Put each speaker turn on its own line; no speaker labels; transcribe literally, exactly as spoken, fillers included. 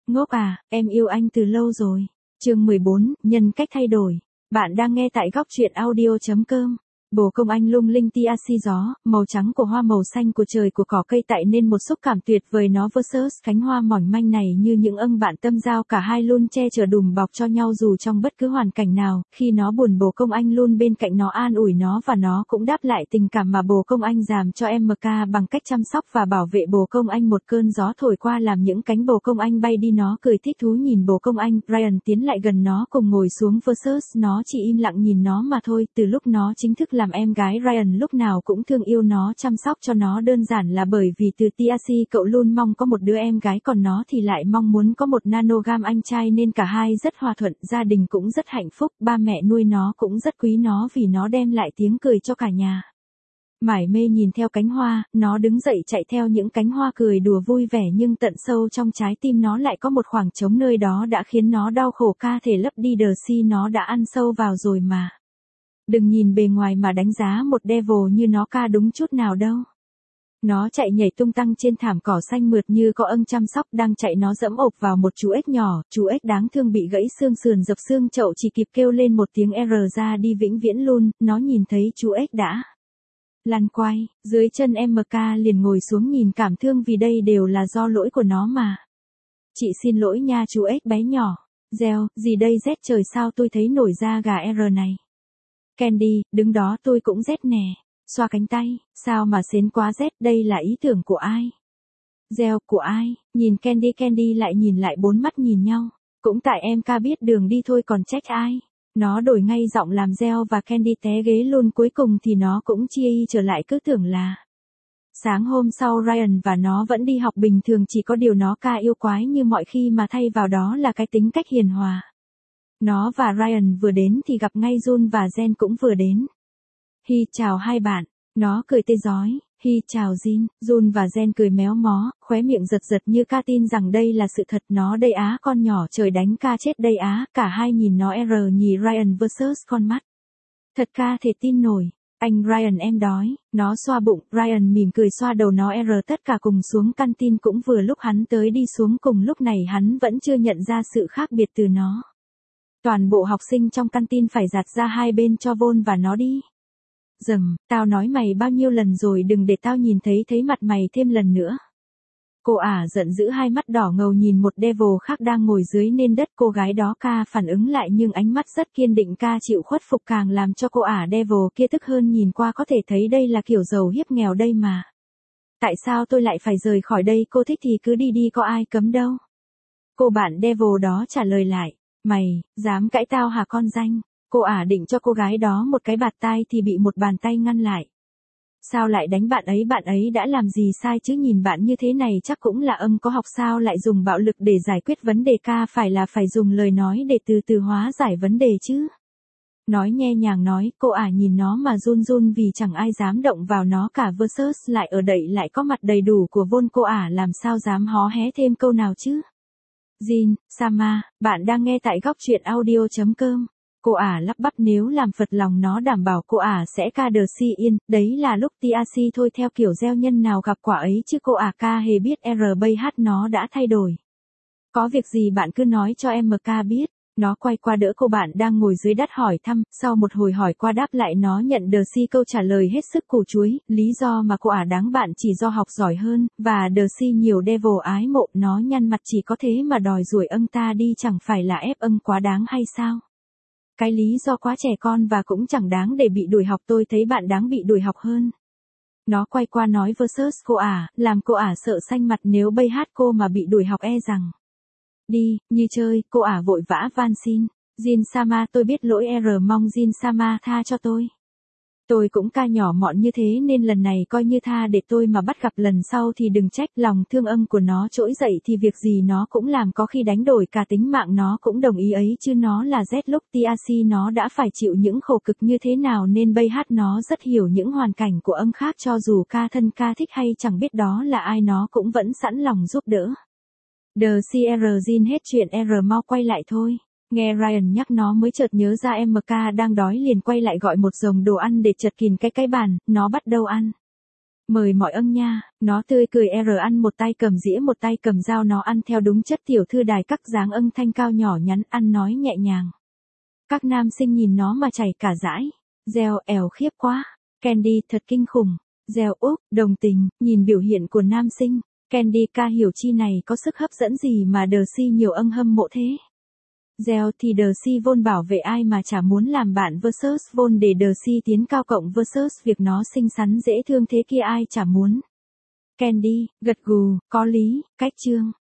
Ngốc à, em yêu anh từ lâu rồi. Chương mười bốn, nhân cách thay đổi. Bạn đang nghe tại góc truyện audio chấm com. Bồ công anh lung linh tia si gió, màu trắng của hoa màu xanh của trời của cỏ cây tạo nên một xúc cảm tuyệt vời nó versus cánh hoa mỏng manh này như những âng bạn tâm giao cả hai luôn che chở đùm bọc cho nhau dù trong bất cứ hoàn cảnh nào, khi nó buồn bồ công anh luôn bên cạnh nó an ủi nó và nó cũng đáp lại tình cảm mà bồ công anh dàm cho em ca bằng cách chăm sóc và bảo vệ bồ công anh một cơn gió thổi qua làm những cánh bồ công anh bay đi nó cười thích thú nhìn bồ công anh, Ryan tiến lại gần nó cùng ngồi xuống versus nó chỉ im lặng nhìn nó mà thôi, từ lúc nó chính thức làm em gái Ryan lúc nào cũng thương yêu nó chăm sóc cho nó đơn giản là bởi vì từ tia si cậu luôn mong có một đứa em gái còn nó thì lại mong muốn có một nanogam anh trai nên cả hai rất hòa thuận, gia đình cũng rất hạnh phúc, ba mẹ nuôi nó cũng rất quý nó vì nó đem lại tiếng cười cho cả nhà. Mải mê nhìn theo cánh hoa, nó đứng dậy chạy theo những cánh hoa cười đùa vui vẻ nhưng tận sâu trong trái tim nó lại có một khoảng trống nơi đó đã khiến nó đau khổ ca thể lấp đi đờ si nó đã ăn sâu vào rồi mà. Đừng nhìn bề ngoài mà đánh giá một devil như nó ca đúng chút nào đâu. Nó chạy nhảy tung tăng trên thảm cỏ xanh mượt như có ân chăm sóc đang chạy nó dẫm ộp vào một chú ếch nhỏ, chú ếch đáng thương bị gãy xương sườn dập xương chậu chỉ kịp kêu lên một tiếng R ra đi vĩnh viễn luôn, nó nhìn thấy chú ếch đã lăn quay, dưới chân em ca liền ngồi xuống nhìn cảm thương vì đây đều là do lỗi của nó mà. Chị xin lỗi nha chú ếch bé nhỏ. Gieo, gì đây rét trời sao tôi thấy nổi da gà R này. Candy, đứng đó tôi cũng rét nè. Xoa cánh tay, sao mà xến quá rét, đây là ý tưởng của ai? Gieo, của ai? Nhìn Candy Candy lại nhìn lại bốn mắt nhìn nhau. Cũng tại em ca biết đường đi thôi còn trách ai? Nó đổi ngay giọng làm Gieo và Candy té ghế luôn cuối cùng thì nó cũng chia y trở lại cứ tưởng là. Sáng hôm sau Ryan và nó vẫn đi học bình thường chỉ có điều nó ca yêu quái như mọi khi mà thay vào đó là cái tính cách hiền hòa. Nó và Ryan vừa đến thì gặp ngay Jun và Jen cũng vừa đến. Hi chào hai bạn, nó cười tê rói. Hi chào Jin, Jun và Jen cười méo mó, khóe miệng giật giật như ca tin rằng đây là sự thật nó đây á con nhỏ trời đánh ca chết đây á, cả hai nhìn nó R nhì Ryan versus con mắt. Thật ca thể tin nổi. Anh Ryan em đói, nó xoa bụng, Ryan mỉm cười xoa đầu nó R tất cả cùng xuống căn tin cũng vừa lúc hắn tới đi xuống cùng lúc này hắn vẫn chưa nhận ra sự khác biệt từ nó. Toàn bộ học sinh trong căn tin phải giạt ra hai bên cho Vôn và nó đi. Dầm, tao nói mày bao nhiêu lần rồi đừng để tao nhìn thấy thấy mặt mày thêm lần nữa. Cô ả giận dữ hai mắt đỏ ngầu nhìn một devil khác đang ngồi dưới nền đất cô gái đó ca phản ứng lại nhưng ánh mắt rất kiên định ca chịu khuất phục càng làm cho cô ả devil kia tức hơn nhìn qua có thể thấy đây là kiểu giàu hiếp nghèo đây mà. Tại sao tôi lại phải rời khỏi đây cô thích thì cứ đi đi có ai cấm đâu. Cô bạn devil đó trả lời lại, mày, dám cãi tao hả con danh. Cô ả định cho cô gái đó một cái bạt tai thì bị một bàn tay ngăn lại. Sao lại đánh bạn ấy bạn ấy đã làm gì sai chứ nhìn bạn như thế này chắc cũng là âm có học sao lại dùng bạo lực để giải quyết vấn đề ca phải là phải dùng lời nói để từ từ hóa giải vấn đề chứ. Nói nhe nhàng nói cô ả nhìn nó mà run run vì chẳng ai dám động vào nó cả versus lại ở đậy lại có mặt đầy đủ của Vôn cô ả làm sao dám hó hé thêm câu nào chứ. Jin, Sama, bạn đang nghe tại góc truyện audio chấm com. Cô ả lắp bắp nếu làm phật lòng nó đảm bảo cô ả sẽ ca đờ si yên, đấy là lúc tia si thôi theo kiểu gieo nhân nào gặp quả ấy chứ cô ả ca hề biết R bay hát nó đã thay đổi. Có việc gì bạn cứ nói cho em ca biết. Nó quay qua đỡ cô bạn đang ngồi dưới đất hỏi thăm, sau một hồi hỏi qua đáp lại nó nhận đờ si câu trả lời hết sức củ chuối, lý do mà cô ả đáng bạn chỉ do học giỏi hơn, và đờ si nhiều devil ái mộ nó nhăn mặt chỉ có thế mà đòi đuổi âng ta đi chẳng phải là ép âng quá đáng hay sao? Cái lý do quá trẻ con và cũng chẳng đáng để bị đuổi học tôi thấy bạn đáng bị đuổi học hơn. Nó quay qua nói versus cô ả, làm cô ả sợ xanh mặt nếu bay hát cô mà bị đuổi học e rằng. Đi, như chơi, cô ả vội vã van xin. Jin Sama tôi biết lỗi R mong Jin Sama tha cho tôi. Tôi cũng ca nhỏ mọn như thế nên lần này coi như tha để tôi mà bắt gặp lần sau thì đừng trách lòng thương ân của nó trỗi dậy thì việc gì nó cũng làm có khi đánh đổi cả tính mạng nó cũng đồng ý ấy chứ nó là Z lúc tia si nó đã phải chịu những khổ cực như thế nào nên bay hát nó rất hiểu những hoàn cảnh của ân khác cho dù ca thân ca thích hay chẳng biết đó là ai nó cũng vẫn sẵn lòng giúp đỡ. The xê rờ Jin hết chuyện R mau quay lại thôi. Nghe Ryan nhắc nó mới chợt nhớ ra em ca đang đói liền quay lại gọi một dòng đồ ăn để chật kín cái cái bàn, nó bắt đầu ăn. Mời mọi ân nha, nó tươi cười r ăn một tay cầm dĩa một tay cầm dao nó ăn theo đúng chất tiểu thư đài các dáng ân thanh cao nhỏ nhắn ăn nói nhẹ nhàng. Các nam sinh nhìn nó mà chảy cả dãi. Gieo ẻo khiếp quá. Candy thật kinh khủng. Gieo úp, đồng tình, nhìn biểu hiện của nam sinh. Candy ca hiểu chi này có sức hấp dẫn gì mà đờ si nhiều ân hâm mộ thế. Gieo thì đờ si vôn bảo vệ ai mà chả muốn làm bạn versus vôn để đờ si tiến cao cộng versus việc nó xinh xắn dễ thương thế kia ai chả muốn. Candy, gật gù, có lý, cách chương.